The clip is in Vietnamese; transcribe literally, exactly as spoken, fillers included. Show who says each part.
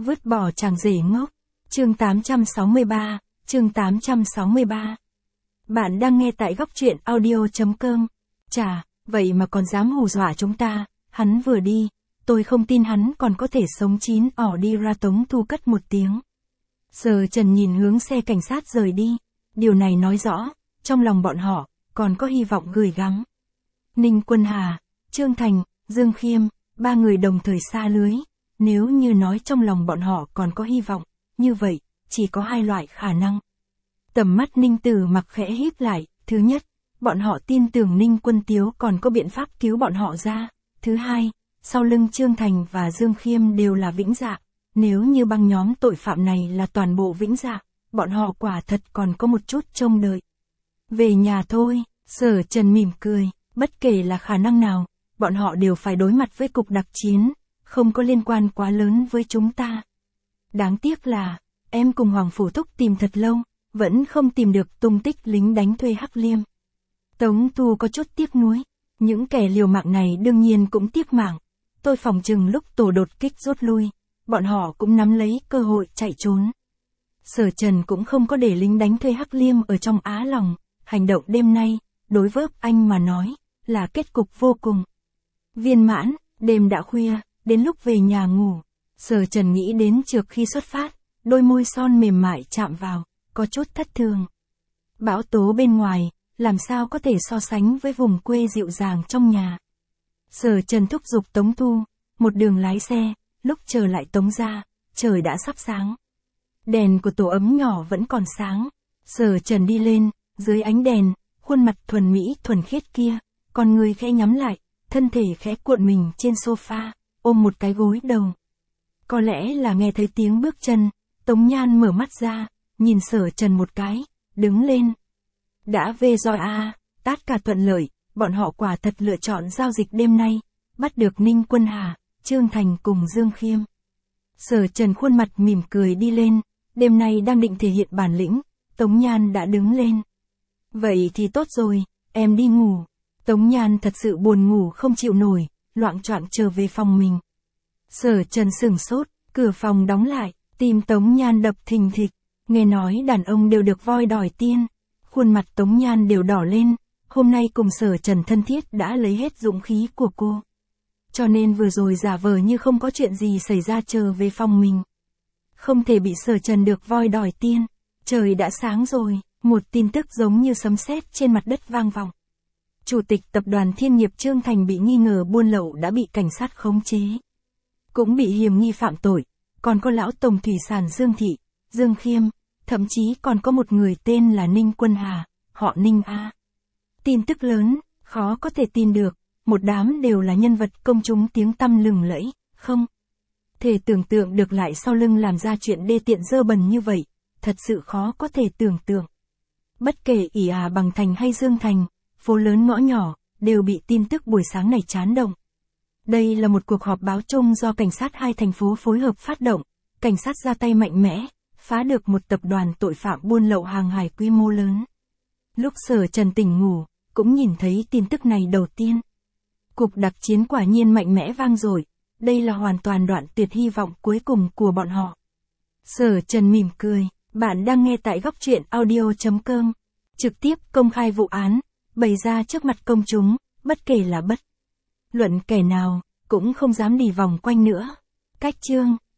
Speaker 1: Vứt bỏ chàng rể ngốc. Chương tám trăm sáu mươi ba, chương tám trăm sáu mươi ba. Bạn đang nghe tại góc truyện audio chấm com. Chà, vậy mà còn dám hù dọa chúng ta, hắn vừa đi, tôi không tin hắn còn có thể sống chín ỏ đi ra. Tống Thu cất một tiếng. Sở Trần nhìn hướng xe cảnh sát rời đi, điều này nói rõ, trong lòng bọn họ, còn có hy vọng gửi gắm. Ninh Quân Hà, Trương Thành, Dương Khiêm, ba người đồng thời xa lưới, nếu như nói trong lòng bọn họ còn có hy vọng, như vậy, chỉ có hai loại khả năng. Tầm mắt Ninh Tử Mặc khẽ híp lại, thứ nhất, bọn họ tin tưởng Ninh Quân Tiếu còn có biện pháp cứu bọn họ ra, thứ hai, sau lưng Trương Thành và Dương Khiêm đều là Vĩnh Dạ, nếu như băng nhóm tội phạm này là toàn bộ Vĩnh Dạ, bọn họ quả thật còn có một chút trông đợi. Về nhà thôi, Sở Trần mỉm cười, bất kể là khả năng nào, bọn họ đều phải đối mặt với cục đặc chiến, không có liên quan quá lớn với chúng ta. Đáng tiếc là, em cùng Hoàng Phủ Thúc tìm thật lâu, vẫn không tìm được tung tích lính đánh thuê Hắc Liêm. Tống Thu có chút tiếc nuối, những kẻ liều mạng này đương nhiên cũng tiếc mạng. Tôi phòng chừng lúc tổ đột kích rút lui, bọn họ cũng nắm lấy cơ hội chạy trốn. Sở Trần cũng không có để lính đánh thuê Hắc Liêm ở trong Á lòng, hành động đêm nay, đối với anh mà nói, là kết cục vô cùng viên mãn. Đêm đã khuya, đến lúc về nhà ngủ, Sở Trần nghĩ đến trước khi xuất phát, đôi môi son mềm mại chạm vào, có chút thất thường. Bão tố bên ngoài, làm sao có thể so sánh với vùng quê dịu dàng trong nhà. Sở Trần thúc giục Tống Thu, một đường lái xe, lúc trở lại Tống gia, trời đã sắp sáng. Đèn của tổ ấm nhỏ vẫn còn sáng. Sở Trần đi lên, dưới ánh đèn, khuôn mặt thuần mỹ thuần khiết kia, con người khẽ nhắm lại, thân thể khẽ cuộn mình trên sofa, ôm một cái gối đầu. Có lẽ là nghe thấy tiếng bước chân, Tống Nhan mở mắt ra, nhìn Sở Trần một cái, đứng lên. Đã về rồi à, tất cả thuận lợi, bọn họ quả thật lựa chọn giao dịch đêm nay, bắt được Ninh Quân Hà, Trương Thành cùng Dương Khiêm. Sở Trần khuôn mặt mỉm cười đi lên, đêm nay đang định thể hiện bản lĩnh, Tống Nhan đã đứng lên. Vậy thì tốt rồi, em đi ngủ. Tống Nhan thật sự buồn ngủ không chịu nổi, loạng choạng trở về phòng mình. Sở Trần sửng sốt, cửa phòng đóng lại, tim Tống Nhan đập thình thịch, nghe nói đàn ông đều được voi đòi tiên. Khuôn mặt Tống Nhan đều đỏ lên, hôm nay cùng Sở Trần thân thiết đã lấy hết dũng khí của cô. Cho nên vừa rồi giả vờ như không có chuyện gì xảy ra trở về phòng mình. Không thể bị Sở Trần được voi đòi tiên. Trời đã sáng rồi, một tin tức giống như sấm sét trên mặt đất vang vọng. Chủ tịch tập đoàn Thiên Nghiệp Trương Thành bị nghi ngờ buôn lậu đã bị cảnh sát khống chế. Cũng bị hiểm nghi phạm tội, còn có lão tổng thủy sản Dương Thị, Dương Khiêm, thậm chí còn có một người tên là Ninh Quân Hà, họ Ninh A. Tin tức lớn, khó có thể tin được, một đám đều là nhân vật công chúng tiếng tăm lừng lẫy, không thể tưởng tượng được lại sau lưng làm ra chuyện đê tiện dơ bẩn như vậy, thật sự khó có thể tưởng tượng. Bất kể ỷ Hà Bằng Thành hay Dương Thành, phố lớn ngõ nhỏ, đều bị tin tức buổi sáng này chán động. Đây là một cuộc họp báo chung do cảnh sát hai thành phố phối hợp phát động, cảnh sát ra tay mạnh mẽ, phá được một tập đoàn tội phạm buôn lậu hàng hải quy mô lớn. Lúc Sở Trần tỉnh ngủ, cũng nhìn thấy tin tức này đầu tiên. Cuộc đặc chiến quả nhiên mạnh mẽ vang dội, đây là hoàn toàn đoạn tuyệt hy vọng cuối cùng của bọn họ. Sở Trần mỉm cười, bạn đang nghe tại góc truyện audio chấm com, trực tiếp công khai vụ án, bày ra trước mặt công chúng, bất kể là bất luận kẻ nào, cũng không dám đi vòng quanh nữa. Cách chương